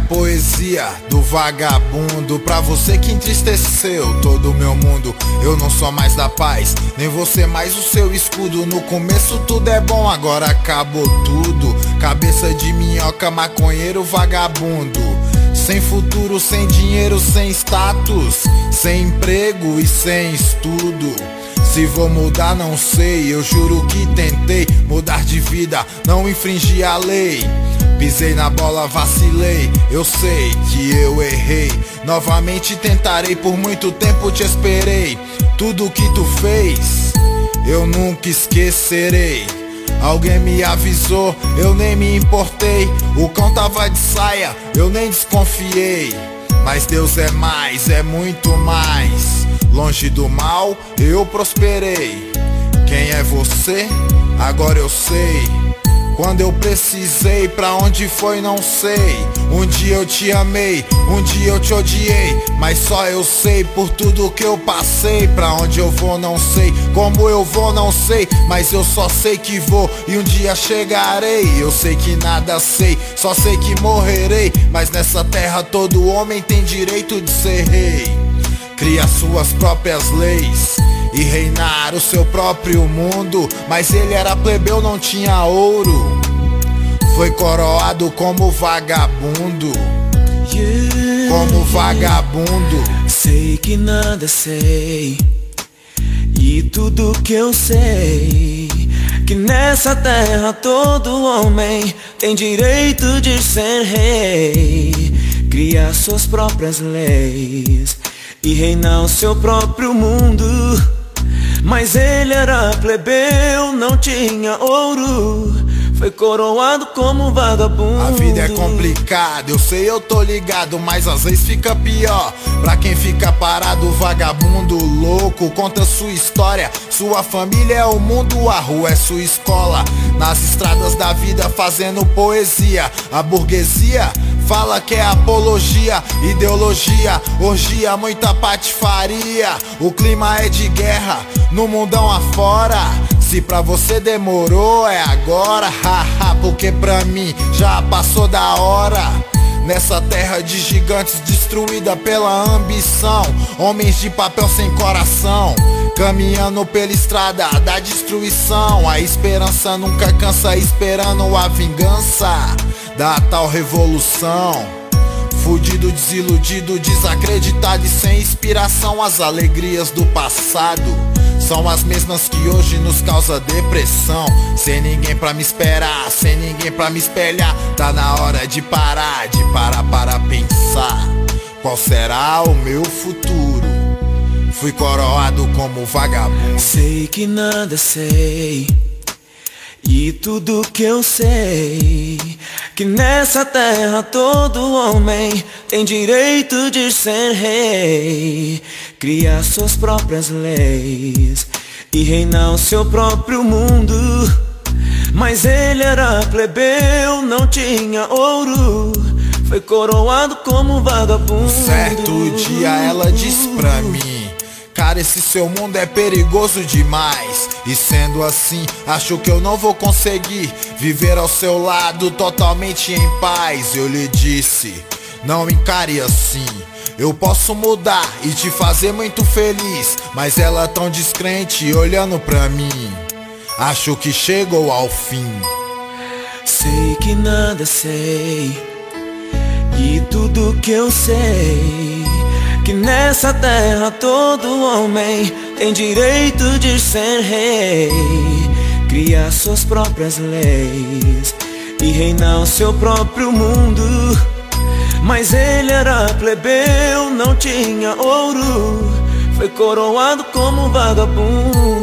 poesia do vagabundo, pra você que entristeceu todo o meu mundo. Eu não sou mais da paz, nem você mais o seu escudo. No começo tudo é bom, agora acabou tudo. Cabeça de minhoca, maconheiro, vagabundo. Sem futuro, sem dinheiro, sem status, sem emprego e sem estudo. Se vou mudar não sei, eu juro que tentei mudar de vida, não infringi a lei. Pisei na bola, vacilei, eu sei que eu errei. Novamente tentarei, por muito tempo te esperei. Tudo que tu fez, eu nunca esquecerei. Alguém me avisou, eu nem me importei. O cão tava de saia, eu nem desconfiei. Mas Deus é mais, é muito mais. Longe do mal, eu prosperei. Quem é você? Agora eu sei. Quando eu precisei, pra onde foi não sei. Um dia eu te amei, um dia eu te odiei. Mas só eu sei por tudo que eu passei. Pra onde eu vou não sei, como eu vou não sei. Mas eu só sei que vou e um dia chegarei. Eu sei que nada sei, só sei que morrerei. Mas nessa terra todo homem tem direito de ser rei. Cria suas próprias leis e reinar o seu próprio mundo. Mas ele era plebeu, não tinha ouro. Foi coroado como vagabundo. Como vagabundo. Sei que nada sei, e tudo que eu sei, que nessa terra todo homem tem direito de ser rei. Criar suas próprias leis e reinar o seu próprio mundo. Mas ele era plebeu, não tinha ouro. Foi coroado como vagabundo. A vida é complicada, eu sei, eu tô ligado, mas às vezes fica pior pra quem fica parado. Vagabundo louco, conta sua história. Sua família é o mundo, a rua é sua escola. Nas estradas da vida fazendo poesia. A burguesia fala que é apologia, ideologia, orgia, muita patifaria. O clima é de guerra, no mundão afora. Se pra você demorou, é agora, haha, porque pra mim já passou da hora. Nessa terra de gigantes destruída pela ambição, homens de papel sem coração, caminhando pela estrada da destruição. A esperança nunca cansa, esperando a vingança da tal revolução. Fudido, desiludido, desacreditado e sem inspiração. As alegrias do passado são as mesmas que hoje nos causa depressão. Sem ninguém pra me esperar, sem ninguém pra me espelhar. Tá na hora de parar para pensar. Qual será o meu futuro? Fui coroado como vagabundo. Sei que nada sei, e tudo que eu sei, que nessa terra todo homem tem direito de ser rei. Criar suas próprias leis e reinar o seu próprio mundo. Mas ele era plebeu, não tinha ouro. Foi coroado como vagabundo. Certo dia ela disse pra mim: cara, esse seu mundo é perigoso demais. E sendo assim, acho que eu não vou conseguir viver ao seu lado totalmente em paz. Eu lhe disse: não encare assim, eu posso mudar e te fazer muito feliz. Mas ela tão descrente olhando pra mim, acho que chegou ao fim. Sei que nada sei, e tudo que eu sei, que nessa terra todo homem tem direito de ser rei. Criar suas próprias leis e reinar o seu próprio mundo. Mas ele era plebeu, não tinha ouro. Foi coroado como vagabundo.